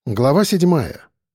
Глава 7.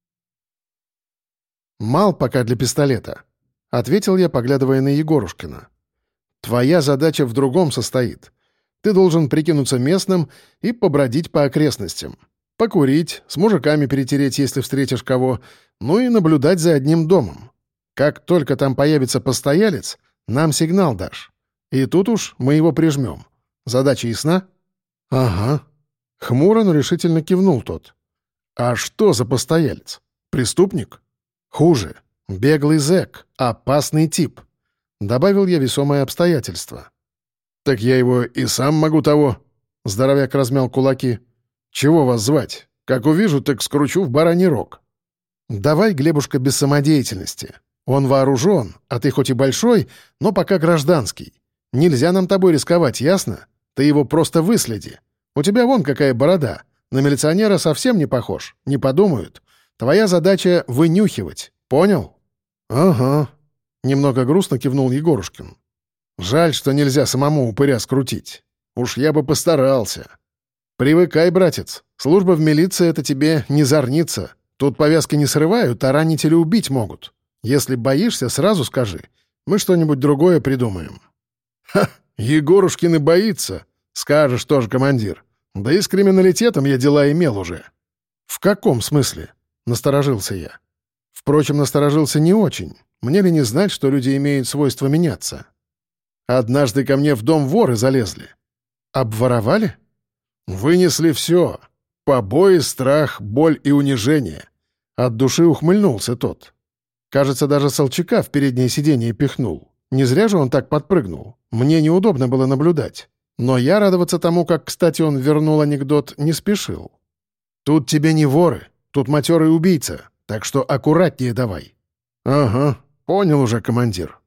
«Мал пока для пистолета», — ответил я, поглядывая на Егорушкина. «Твоя задача в другом состоит. Ты должен прикинуться местным и побродить по окрестностям. Покурить, с мужиками перетереть, если встретишь кого, ну и наблюдать за одним домом. Как только там появится постоялец, нам сигнал дашь. И тут уж мы его прижмем. Задача ясна?» «Ага». Хмуро, но решительно кивнул тот. «А что за постоялец? Преступник? Хуже. Беглый зэк. Опасный тип», — добавил я весомое обстоятельство. «Так я его и сам могу того», — здоровяк размял кулаки. «Чего вас звать? Как увижу, так скручу в бараний рог». «Давай, Глебушка, без самодеятельности. Он вооружен, а ты хоть и большой, но пока гражданский. Нельзя нам тобой рисковать, ясно? Ты его просто выследи. У тебя вон какая борода. На милиционера совсем не похож, не подумают. Твоя задача — вынюхивать, понял?» «Ага», — немного грустно кивнул Егорушкин. «Жаль, что нельзя самому упыря скрутить. Уж я бы постарался. Привыкай, братец, служба в милиции — это тебе не зорница. Тут повязки не срывают, а ранить или убить могут. Если боишься, сразу скажи. Мы что-нибудь другое придумаем». «Ха, Егорушкин и боится. Скажешь тоже, командир. Да и с криминалитетом я дела имел уже». «В каком смысле?» — насторожился я. Впрочем, насторожился не очень. Мне ли не знать, что люди имеют свойство меняться? Однажды ко мне в дом воры залезли. Обворовали? Вынесли все. Побои, страх, боль и унижение. От души ухмыльнулся тот. Кажется, даже Солчака в переднее сиденье пихнул. Не зря же он так подпрыгнул. Мне неудобно было наблюдать. Но я радоваться тому, как, кстати, он вернул анекдот, не спешил. «Тут тебе не воры, тут матерый убийца, так что аккуратнее давай». «Ага, понял уже, командир».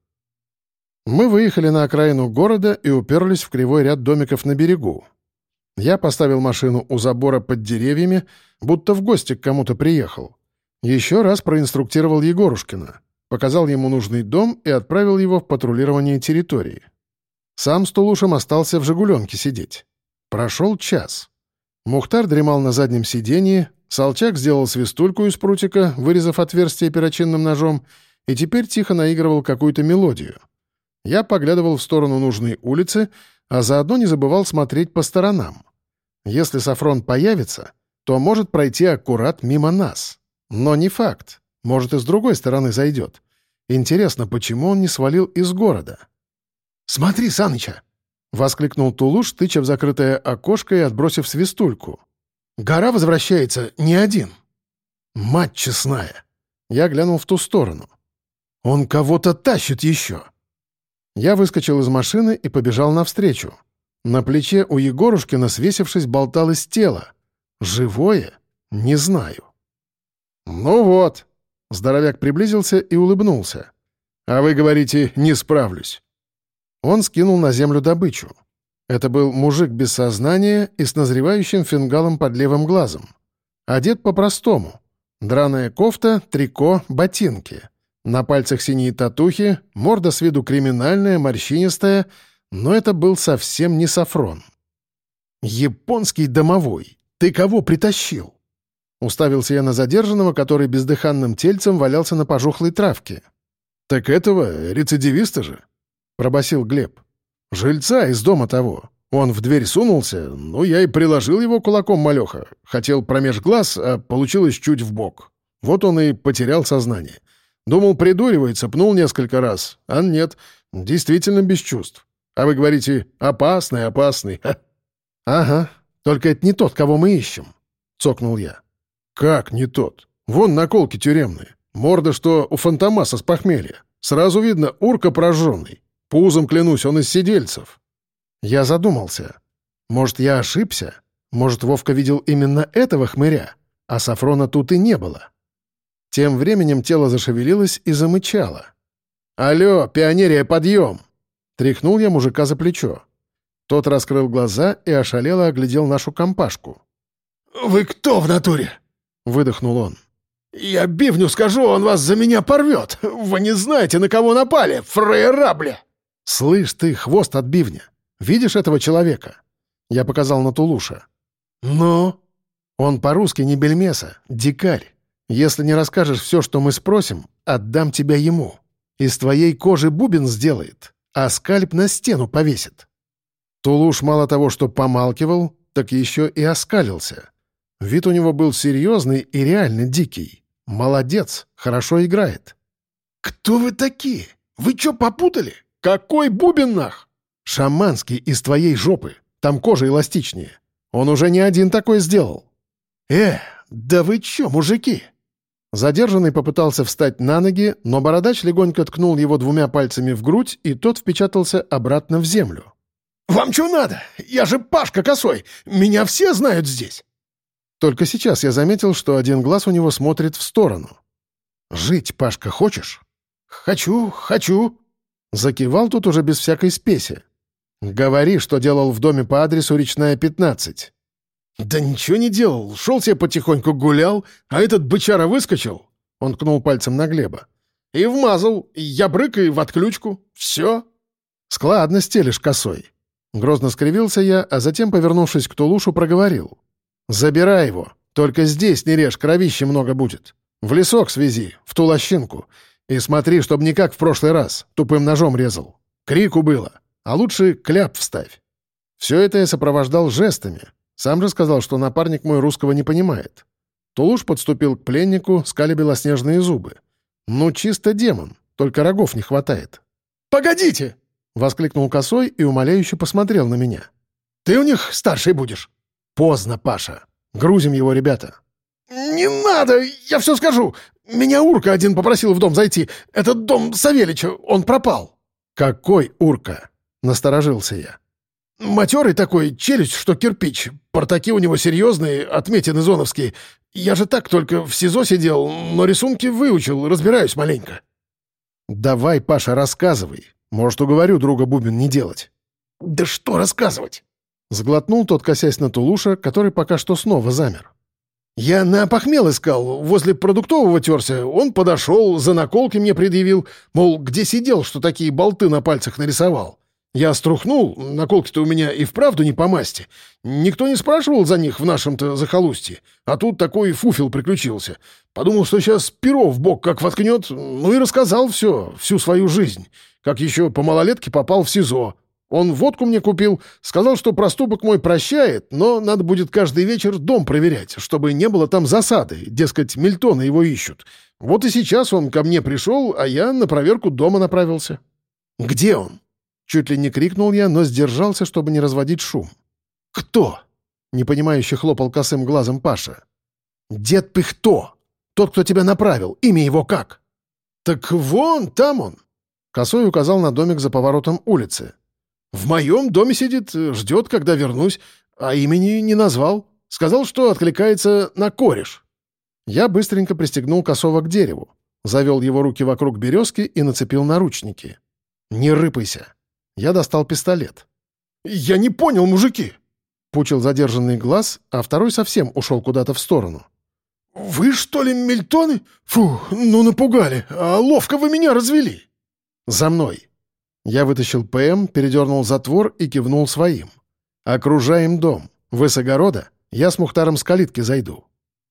Мы выехали на окраину города и уперлись в кривой ряд домиков на берегу. Я поставил машину у забора под деревьями, будто в гости к кому-то приехал. Еще раз проинструктировал Егорушкина, показал ему нужный дом и отправил его в патрулирование территории. Сам с Тулушем остался в «Жигуленке» сидеть. Прошел час. Мухтар дремал на заднем сиденье, Солчак сделал свистульку из прутика, вырезав отверстие перочинным ножом, и теперь тихо наигрывал какую-то мелодию. Я поглядывал в сторону нужной улицы, а заодно не забывал смотреть по сторонам. Если Сафрон появится, то может пройти аккурат мимо нас. Но не факт. Может, и с другой стороны зайдет. Интересно, почему он не свалил из города? «Смотри, Саныча!» — воскликнул Тулуш, тыча в закрытое окошко и отбросив свистульку. «Гора возвращается не один». «Мать честная!» Я глянул в ту сторону. «Он кого-то тащит еще!» Я выскочил из машины и побежал навстречу. На плече у Егорушкина, свесившись, болталось тело. Живое? Не знаю. «Ну вот!» — здоровяк приблизился и улыбнулся. «А вы говорите, не справлюсь». Он скинул на землю добычу. Это был мужик без сознания и с назревающим фингалом под левым глазом. Одет по-простому. Драная кофта, трико, ботинки. На пальцах синие татухи, морда с виду криминальная, морщинистая, но это был совсем не Сафрон. «Японский домовой! Ты кого притащил?» Уставился я на задержанного, который бездыханным тельцем валялся на пожухлой травке. «Так этого, рецидивиста же!» — пробасил Глеб. «Жильца из дома того. Он в дверь сунулся, ну, я и приложил его кулаком малеха. Хотел промеж глаз, а получилось чуть вбок. Вот он и потерял сознание. Думал, придуривается, пнул несколько раз. А нет, действительно без чувств. А вы говорите, опасный, опасный. Ха. «Ага, только это не тот, кого мы ищем», — цокнул я. «Как не тот? Вон наколки тюремные. Морда, что у Фантомаса с похмелья. Сразу видно, урка прожженный. Пузом, клянусь, он из сидельцев». Я задумался. Может, я ошибся? Может, Вовка видел именно этого хмыря, а Сафрона тут и не было? Тем временем тело зашевелилось и замычало. «Алло, пионерия, подъем!» Тряхнул я мужика за плечо. Тот раскрыл глаза и ошалело оглядел нашу компашку. «Вы кто в натуре?» — выдохнул он. «Я бивню скажу, он вас за меня порвет! Вы не знаете, на кого напали, фраера, бля!» «Слышь ты, хвост от бивня! Видишь этого человека?» Я показал на Тулуша. «Ну?» Он по-русски не бельмеса, дикарь. Если не расскажешь все, что мы спросим, отдам тебя ему. Из твоей кожи бубен сделает, а скальп на стену повесит». Тулуш мало того, что помалкивал, так еще и оскалился. Вид у него был серьезный и реально дикий. Молодец, хорошо играет. «Кто вы такие? Вы что, попутали? Какой бубен нах?» «Шаманский из твоей жопы. Там кожа эластичнее. Он уже не один такой сделал». Да вы чё, мужики?» Задержанный попытался встать на ноги, но бородач легонько ткнул его двумя пальцами в грудь, и тот впечатался обратно в землю. «Вам чё надо? Я же Пашка Косой! Меня все знают здесь!» Только сейчас я заметил, что один глаз у него смотрит в сторону. «Жить, Пашка, хочешь?» «Хочу!» Закивал тут уже без всякой спеси. «Говори, что делал в доме по адресу Речная, 15». «Да ничего не делал. Шел себе потихоньку гулял, а этот бычара выскочил». Он ткнул пальцем на Глеба. «И вмазал. Я брык и в отключку. Все». «Складно стелишь, Косой». Грозно скривился я, а затем, повернувшись к Тулушу, проговорил. «Забирай его. Только здесь не режь, кровища много будет. В лесок свези, в ту лощинку. И смотри, чтоб не как в прошлый раз, тупым ножом резал. Крику было. А лучше кляп вставь». Все это я сопровождал жестами. Сам же сказал, что напарник мой русского не понимает. Тулуш подступил к пленнику, скаля белоснежные зубы. Ну, чисто демон, только рогов не хватает. «Погодите!» — воскликнул Косой и умоляюще посмотрел на меня. «Ты у них старший будешь?» «Поздно, Паша. Грузим его, ребята». «Не надо, я все скажу. Меня Урка один попросил в дом зайти. Этот дом Савельича, он пропал». «Какой Урка?» — насторожился я. «Матерый такой, челюсть, что кирпич. Портаки у него серьезные, отметины зоновские. Я же так только в СИЗО сидел, но рисунки выучил, разбираюсь маленько». «Давай, Паша, рассказывай. Может, уговорю друга бубен не делать». «Да что рассказывать?» Сглотнул тот, косясь на Тулуша, который пока что снова замер. «Я на похмел искал, возле продуктового терся. Он подошел, за наколки мне предъявил, мол, где сидел, что такие болты на пальцах нарисовал. Я струхнул, наколки-то у меня и вправду не по масти. Никто не спрашивал за них в нашем-то захолустье. А тут такой фуфел приключился. Подумал, что сейчас перо в бок как воткнет, ну и рассказал все, всю свою жизнь. Как еще по малолетке попал в СИЗО. Он водку мне купил, сказал, что проступок мой прощает, но надо будет каждый вечер дом проверять, чтобы не было там засады, дескать, Мильтона его ищут. Вот и сейчас он ко мне пришел, а я на проверку дома направился». «Где он?» Чуть ли не крикнул я, но сдержался, чтобы не разводить шум. «Кто?» — непонимающе хлопал косым глазом Паша. «Дед Пихто! Тот, кто тебя направил. Имя его как?» «Так вон, там он!» Косой указал на домик за поворотом улицы. «В моем доме сидит, ждет, когда вернусь, а имени не назвал. Сказал, что откликается на кореш». Я быстренько пристегнул Косого к дереву, завел его руки вокруг березки и нацепил наручники. «Не рыпайся». Я достал пистолет. «Я не понял, мужики!» Пучил задержанный глаз, а второй совсем ушел куда-то в сторону. «Вы, что ли, Мильтоны? Фу, ну напугали, а ловко вы меня развели!» «За мной!» Я вытащил ПМ, передернул затвор и кивнул своим. «Окружаем дом. Вы с огорода? Я с Мухтаром с калитки зайду».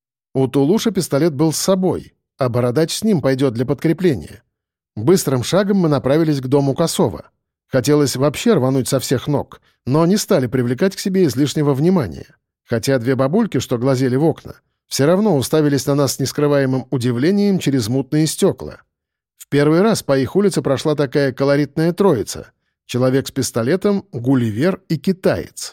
У Тулуша пистолет был с собой, а бородач с ним пойдет для подкрепления. Быстрым шагом мы направились к дому Косова. Хотелось вообще рвануть со всех ног, но не стали привлекать к себе излишнего внимания. Хотя две бабульки, что глазели в окна, все равно уставились на нас с нескрываемым удивлением через мутные стекла. В первый раз по их улице прошла такая колоритная троица — человек с пистолетом, Гулливер и китаец.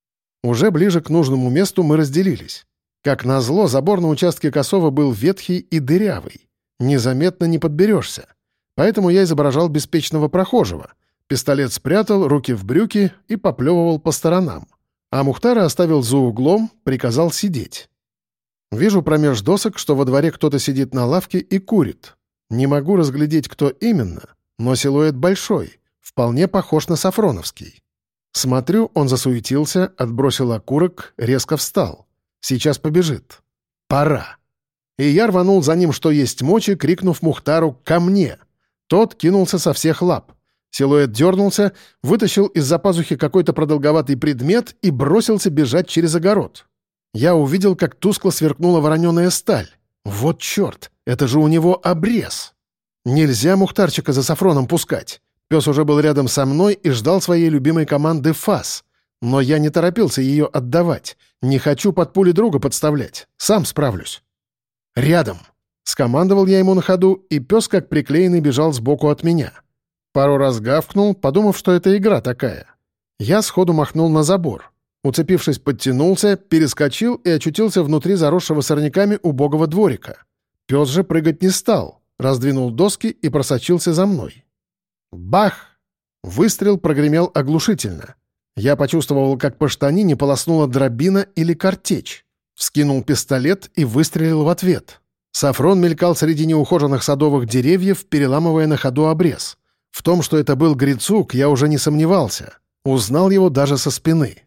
Уже ближе к нужному месту мы разделились. Как назло, забор на участке Косова был ветхий и дырявый. Незаметно не подберешься. Поэтому я изображал беспечного прохожего. Пистолет спрятал, руки в брюки и поплевывал по сторонам. А Мухтара оставил за углом, приказал сидеть. Вижу промеж досок, что во дворе кто-то сидит на лавке и курит. Не могу разглядеть, кто именно, но силуэт большой, вполне похож на Сафроновский. Смотрю, он засуетился, отбросил окурок, резко встал. Сейчас побежит. Пора. И я рванул за ним, что есть мочи, крикнув Мухтару «Ко мне!». Тот кинулся со всех лап. Силуэт дернулся, вытащил из-за пазухи какой-то продолговатый предмет и бросился бежать через огород. Я увидел, как тускло сверкнула вороненая сталь. Вот черт, это же у него обрез. Нельзя Мухтарчика за Сафроном пускать. Пес уже был рядом со мной и ждал своей любимой команды «Фас». Но я не торопился ее отдавать. Не хочу под пули друга подставлять. Сам справлюсь. «Рядом!» — скомандовал я ему на ходу, и пес, как приклеенный, бежал сбоку от меня. Пару раз гавкнул, подумав, что это игра такая. Я сходу махнул на забор. Уцепившись, подтянулся, перескочил и очутился внутри заросшего сорняками убогого дворика. Пес же прыгать не стал, раздвинул доски и просочился за мной. Бах! Выстрел прогремел оглушительно. Я почувствовал, как по штанине полоснула дробина или картечь. Вскинул пистолет и выстрелил в ответ. Сафрон мелькал среди неухоженных садовых деревьев, переламывая на ходу обрез. В том, что это был Грицук, я уже не сомневался. Узнал его даже со спины.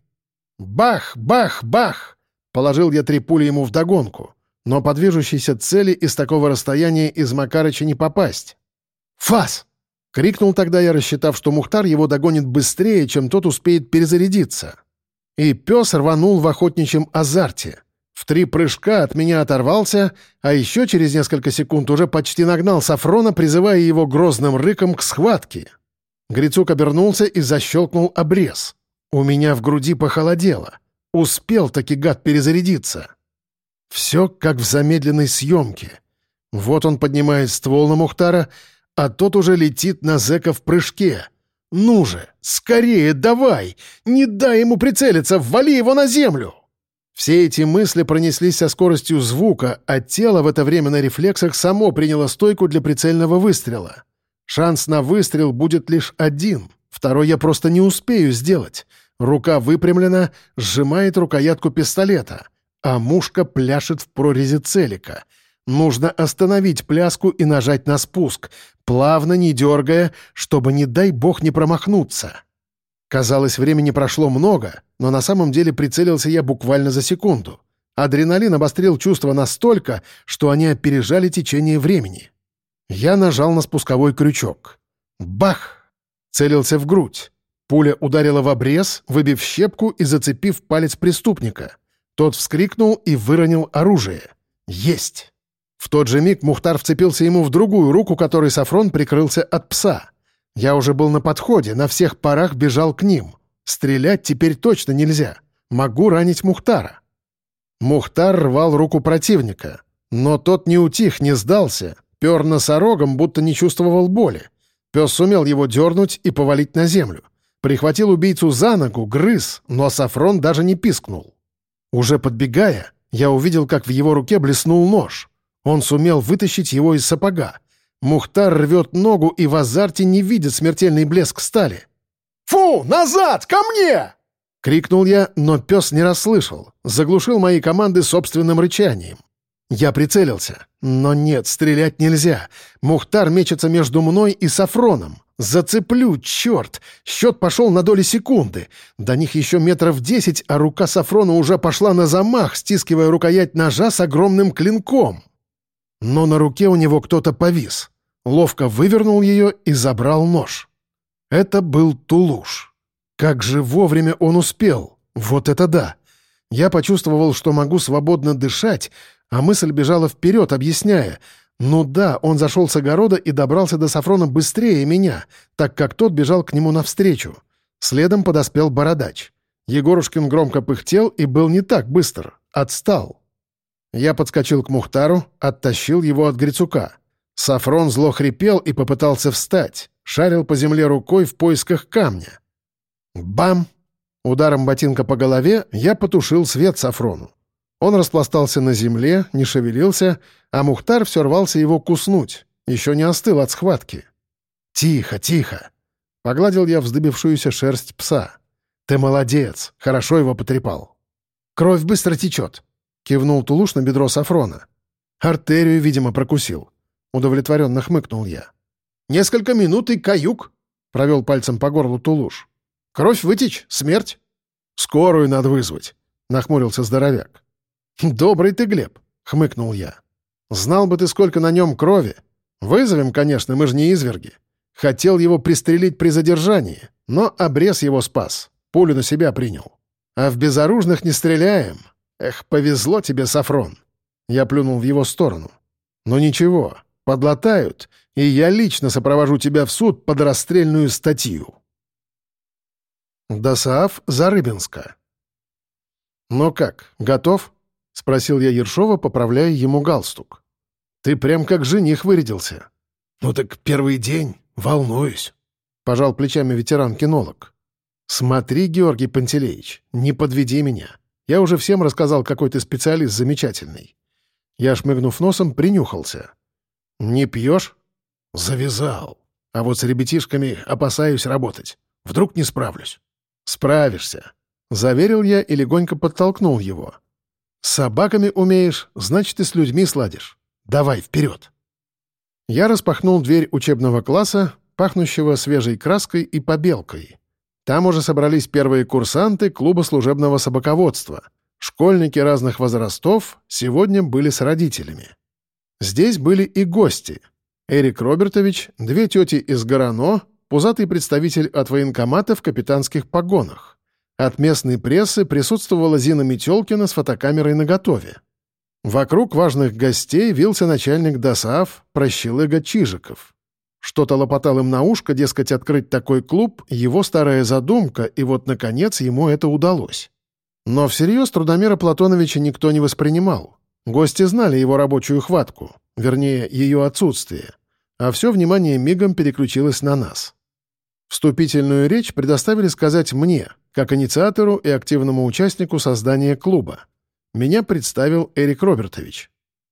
Бах! Бах! Бах! Положил я 3 пули ему вдогонку. Но по движущейся цели из такого расстояния из Макарыча не попасть. «Фас!» — крикнул тогда я, рассчитав, что Мухтар его догонит быстрее, чем тот успеет перезарядиться. И пес рванул в охотничьем азарте. В 3 прыжка от меня оторвался, а еще через несколько секунд уже почти нагнал Сафрона, призывая его грозным рыком к схватке. Грицук обернулся и защелкнул обрез. У меня в груди похолодело. Успел таки гад перезарядиться. Все как в замедленной съемке. Вот он поднимает ствол на Мухтара, а тот уже летит на зэка в прыжке. «Ну же, скорее давай! Не дай ему прицелиться, ввали его на землю!» Все эти мысли пронеслись со скоростью звука, а тело в это время на рефлексах само приняло стойку для прицельного выстрела. Шанс на выстрел будет лишь один, второй я просто не успею сделать. Рука выпрямлена, сжимает рукоятку пистолета, а мушка пляшет в прорези целика. Нужно остановить пляску и нажать на спуск, плавно, не дергая, чтобы, не дай бог, не промахнуться. Казалось, времени прошло много, но на самом деле прицелился я буквально за секунду. Адреналин обострил чувства настолько, что они опережали течение времени. Я нажал на спусковой крючок. Бах! Целился в грудь. Пуля ударила в обрез, выбив щепку и зацепив палец преступника. Тот вскрикнул и выронил оружие. Есть! В тот же миг Мухтар вцепился ему в другую руку, которой Сафрон прикрылся от пса. Я уже был на подходе, на всех парах бежал к ним. Стрелять теперь точно нельзя. Могу ранить Мухтара. Мухтар рвал руку противника. Но тот не утих, не сдался. Пер носорогом, будто не чувствовал боли. Пес сумел его дернуть и повалить на землю. Прихватил убийцу за ногу, грыз, но Сафрон даже не пискнул. Уже подбегая, я увидел, как в его руке блеснул нож. Он сумел вытащить его из сапога. Мухтар рвет ногу и в азарте не видит смертельный блеск стали. «Фу! Назад! Ко мне!» — крикнул я, но пес не расслышал. Заглушил мои команды собственным рычанием. Я прицелился. Но нет, стрелять нельзя. Мухтар мечется между мной и Сафроном. Зацеплю, черт! Счет пошел на доли секунды. До них еще 10 метров, а рука Сафрона уже пошла на замах, стискивая рукоять ножа с огромным клинком. Но на руке у него кто-то повис. Ловко вывернул ее и забрал нож. Это был Тулуш. Как же вовремя он успел! Вот это да! Я почувствовал, что могу свободно дышать, а мысль бежала вперед, объясняя. Ну да, он зашел с огорода и добрался до Сафрона быстрее меня, так как тот бежал к нему навстречу. Следом подоспел Бородач. Егорушкин громко пыхтел и был не так быстр. Отстал. Я подскочил к Мухтару, оттащил его от Грицука. Сафрон зло хрипел и попытался встать. Шарил по земле рукой в поисках камня. Бам! Ударом ботинка по голове я потушил свет Сафрону. Он распластался на земле, не шевелился, а Мухтар все рвался его куснуть. Еще не остыл от схватки. «Тихо, тихо!» — погладил я вздыбившуюся шерсть пса. «Ты молодец, хорошо его потрепал». «Кровь быстро течет», — кивнул Тулуш на бедро Сафрона. «Артерию, видимо, прокусил». Удовлетворенно хмыкнул я. «Несколько минут и каюк», — провел пальцем по горлу Тулуш. «Кровь вытечь, смерть». «Скорую надо вызвать», — нахмурился здоровяк. «Добрый ты, Глеб», — хмыкнул я. «Знал бы ты, сколько на нем крови. Вызовем, конечно, мы же не изверги. Хотел его пристрелить при задержании, но обрез его спас, пулю на себя принял. А в безоружных не стреляем. Эх, повезло тебе, Сафрон. Я плюнул в его сторону. Но ничего, подлатают, и я лично сопровожу тебя в суд под расстрельную статью. ДОСААФ Зарыбинска. «Ну как, готов?» — спросил я Ершова, поправляя ему галстук. «Ты прям как жених вырядился». «Ну так первый день, волнуюсь», — пожал плечами ветеран-кинолог. «Смотри, Георгий Пантелеич, не подведи меня. Я уже всем рассказал, какой ты специалист замечательный». Я, шмыгнув носом, принюхался. «Не пьешь?» «Завязал. А вот с ребятишками опасаюсь работать. Вдруг не справлюсь». «Справишься», — заверил я и легонько подтолкнул его. «С собаками умеешь, значит, и с людьми сладишь. Давай, вперед!» Я распахнул дверь учебного класса, пахнущего свежей краской и побелкой. Там уже собрались первые курсанты клуба служебного собаководства. Школьники разных возрастов сегодня были с родителями. Здесь были и гости. Эрик Робертович, две тети из Горано, пузатый представитель от военкомата в капитанских погонах. От местной прессы присутствовала Зина Метелкина с фотокамерой наготове. Вокруг важных гостей вился начальник ДОСААФ Прощелыга Чижиков. Что-то лопотал им на ушко, дескать, открыть такой клуб — его старая задумка, и вот, наконец, ему это удалось. Но всерьез Трудомира Платоновича никто не воспринимал. Гости знали его рабочую хватку, вернее, ее отсутствие, а все внимание мигом переключилось на нас. Вступительную речь предоставили сказать мне, как инициатору и активному участнику создания клуба. Меня представил Эрик Робертович.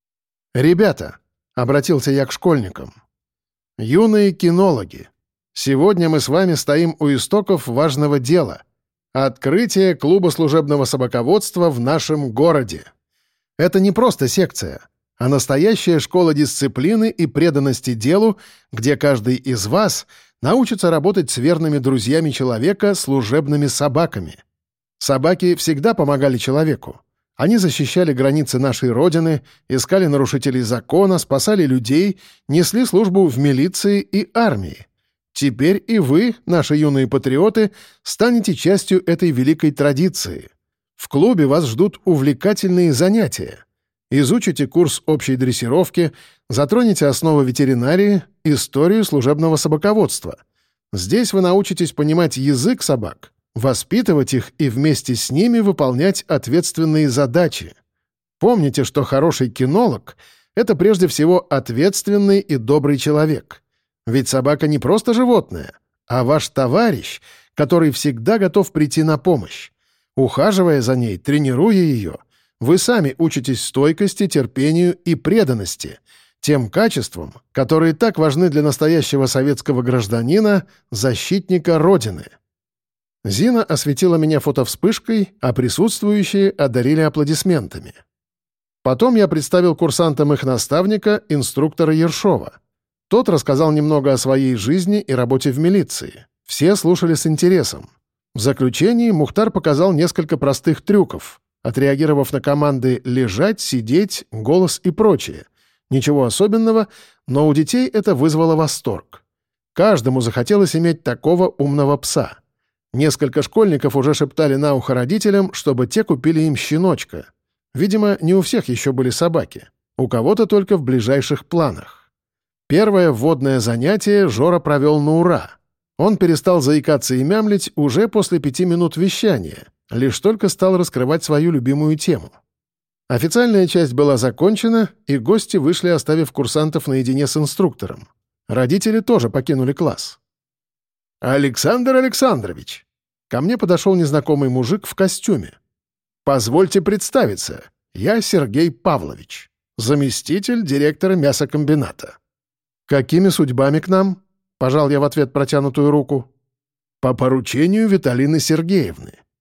«Ребята», — обратился я к школьникам, — «юные кинологи, сегодня мы с вами стоим у истоков важного дела — открытие клуба служебного собаководства в нашем городе. Это не просто секция, а настоящая школа дисциплины и преданности делу, где каждый из вас научится работать с верными друзьями человека, служебными собаками. Собаки всегда помогали человеку. Они защищали границы нашей Родины, искали нарушителей закона, спасали людей, несли службу в милиции и армии. Теперь и вы, наши юные патриоты, станете частью этой великой традиции. В клубе вас ждут увлекательные занятия. Изучите курс общей дрессировки, затронете основы ветеринарии, историю служебного собаководства. Здесь вы научитесь понимать язык собак, воспитывать их и вместе с ними выполнять ответственные задачи. Помните, что хороший кинолог — это прежде всего ответственный и добрый человек. Ведь собака не просто животное, а ваш товарищ, который всегда готов прийти на помощь. Ухаживая за ней, тренируя ее, вы сами учитесь стойкости, терпению и преданности, тем качествам, которые так важны для настоящего советского гражданина, защитника Родины. Зина осветила меня фотовспышкой, а присутствующие одарили аплодисментами. Потом я представил курсантам их наставника, инструктора Ершова. Тот рассказал немного о своей жизни и работе в милиции. Все слушали с интересом. В заключении Мухтар показал несколько простых трюков, отреагировав на команды «лежать», «сидеть», «голос» и прочее. Ничего особенного, но у детей это вызвало восторг. Каждому захотелось иметь такого умного пса. Несколько школьников уже шептали на ухо родителям, чтобы те купили им щеночка. Видимо, не у всех еще были собаки. У кого-то только в ближайших планах. Первое вводное занятие Жора провел на ура. Он перестал заикаться и мямлить уже после 5 минут вещания, лишь только стал раскрывать свою любимую тему. Официальная часть была закончена, и гости вышли, оставив курсантов наедине с инструктором. Родители тоже покинули класс. «Александр Александрович!» Ко мне подошел незнакомый мужик в костюме. «Позвольте представиться, я Сергей Павлович, заместитель директора мясокомбината». «Какими судьбами к нам?» — пожал я в ответ протянутую руку. «По поручению Виталины Сергеевны.